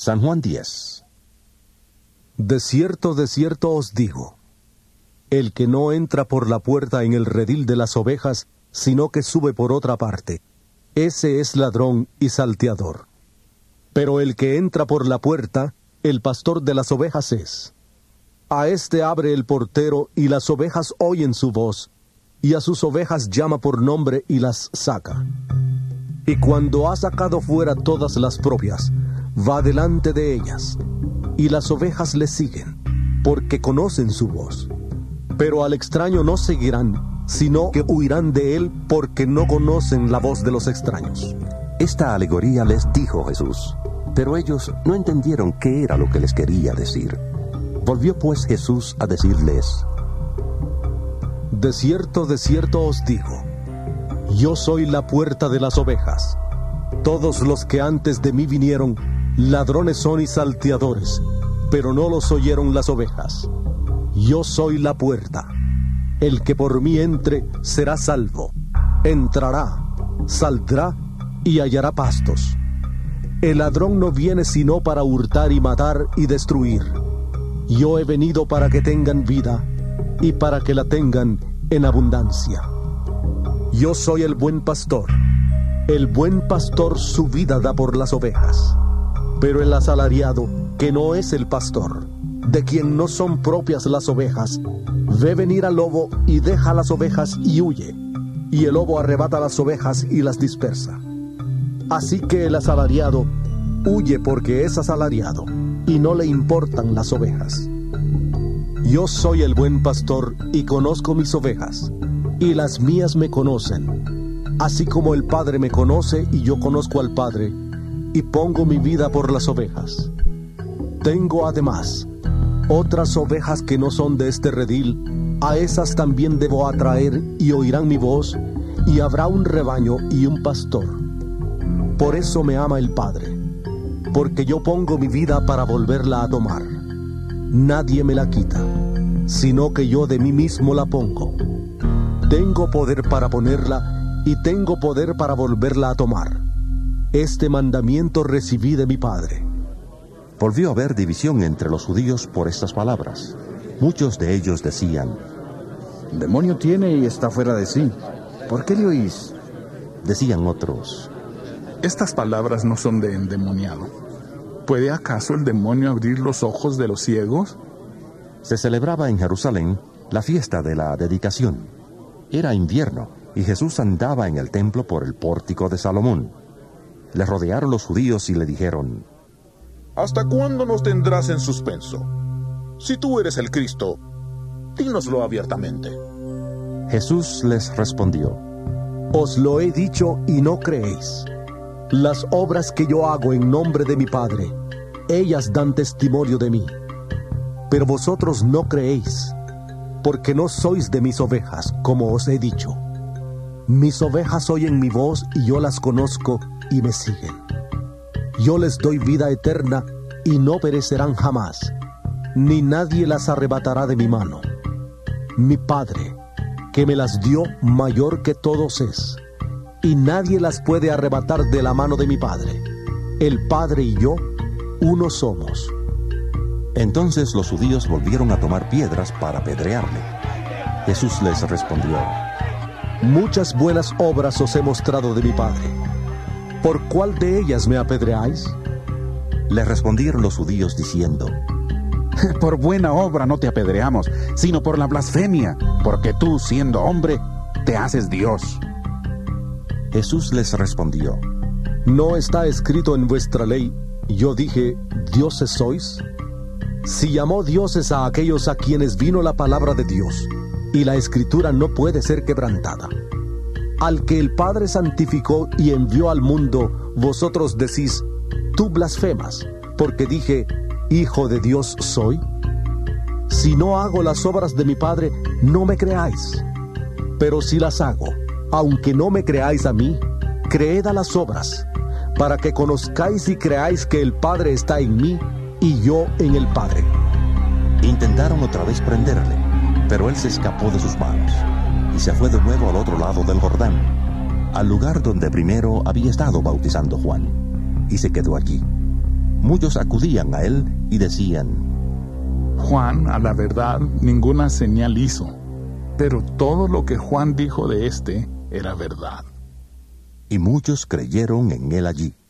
San Juan 10. De cierto os digo, el que no entra por la puerta en el redil de las ovejas, sino que sube por otra parte, ese es ladrón y salteador. Pero el que entra por la puerta, el pastor de las ovejas es. A éste abre el portero, y las ovejas oyen su voz, y a sus ovejas llama por nombre y las saca. Y cuando ha sacado fuera todas las propias, va delante de ellas, y las ovejas le siguen, porque conocen su voz. Pero al extraño no seguirán, sino que huirán de él, porque no conocen la voz de los extraños. Esta alegoría les dijo Jesús, pero ellos no entendieron qué era lo que les quería decir. Volvió pues Jesús a decirles: De cierto os digo, yo soy la puerta de las ovejas. Todos los que antes de mí vinieron, ladrones son y salteadores, pero no los oyeron las ovejas. Yo soy la puerta. El que por mí entre será salvo. Entrará, saldrá y hallará pastos. El ladrón no viene sino para hurtar y matar y destruir. Yo he venido para que tengan vida y para que la tengan en abundancia. Yo soy el buen pastor. El buen pastor su vida da por las ovejas. Pero el asalariado, que no es el pastor, de quien no son propias las ovejas, ve venir al lobo y deja las ovejas y huye, y el lobo arrebata las ovejas y las dispersa. Así que el asalariado huye porque es asalariado, y no le importan las ovejas. Yo soy el buen pastor y conozco mis ovejas, y las mías me conocen, así como el Padre me conoce y yo conozco al Padre, y pongo mi vida por las ovejas. Tengo además otras ovejas que no son de este redil, a esas también debo atraer, y oirán mi voz, y habrá un rebaño y un pastor. Por eso me ama el Padre, porque yo pongo mi vida para volverla a tomar. Nadie me la quita, sino que yo de mí mismo la pongo. Tengo poder para ponerla, y tengo poder para volverla a tomar. Este mandamiento recibí de mi Padre. Volvió a haber división entre los judíos por estas palabras. Muchos de ellos decían: Demonio tiene y está fuera de sí. ¿Por qué le oís? Decían otros: Estas palabras no son de endemoniado. ¿Puede acaso el demonio abrir los ojos de los ciegos? Se celebraba en Jerusalén la fiesta de la dedicación. Era invierno, y Jesús andaba en el templo por el pórtico de Salomón. Le rodearon los judíos y le dijeron: ¿Hasta cuándo nos tendrás en suspenso? Si tú eres el Cristo, dínoslo abiertamente. Jesús les respondió: Os lo he dicho y no creéis. Las obras que yo hago en nombre de mi Padre, ellas dan testimonio de mí. Pero vosotros no creéis, porque no sois de mis ovejas, como os he dicho. Mis ovejas oyen mi voz y yo las conozco y me siguen. Yo les doy vida eterna y no perecerán jamás, ni nadie las arrebatará de mi mano. Mi Padre, que me las dio, mayor que todos es, y nadie las puede arrebatar de la mano de mi Padre. El Padre y yo, uno somos. Entonces los judíos volvieron a tomar piedras para apedrearle. Jesús les respondió: Muchas buenas obras os he mostrado de mi Padre. ¿Por cuál de ellas me apedreáis? Le respondieron los judíos diciendo: Por buena obra no te apedreamos, sino por la blasfemia, porque tú, siendo hombre, te haces Dios. Jesús les respondió: ¿No está escrito en vuestra ley, yo dije, dioses sois? Si llamó dioses a aquellos a quienes vino la palabra de Dios, y la escritura no puede ser quebrantada. Al que el Padre santificó y envió al mundo, vosotros decís, tú blasfemas, porque dije, Hijo de Dios soy. Si no hago las obras de mi Padre, no me creáis. Pero si las hago, aunque no me creáis a mí, creed a las obras, para que conozcáis y creáis que el Padre está en mí y yo en el Padre. Intentaron otra vez prenderle, pero él se escapó de sus manos y se fue de nuevo al otro lado del Jordán, al lugar donde primero había estado bautizando Juan, y se quedó allí. Muchos acudían a él y decían: Juan, a la verdad, ninguna señal hizo, pero todo lo que Juan dijo de éste era verdad. Y muchos creyeron en él allí.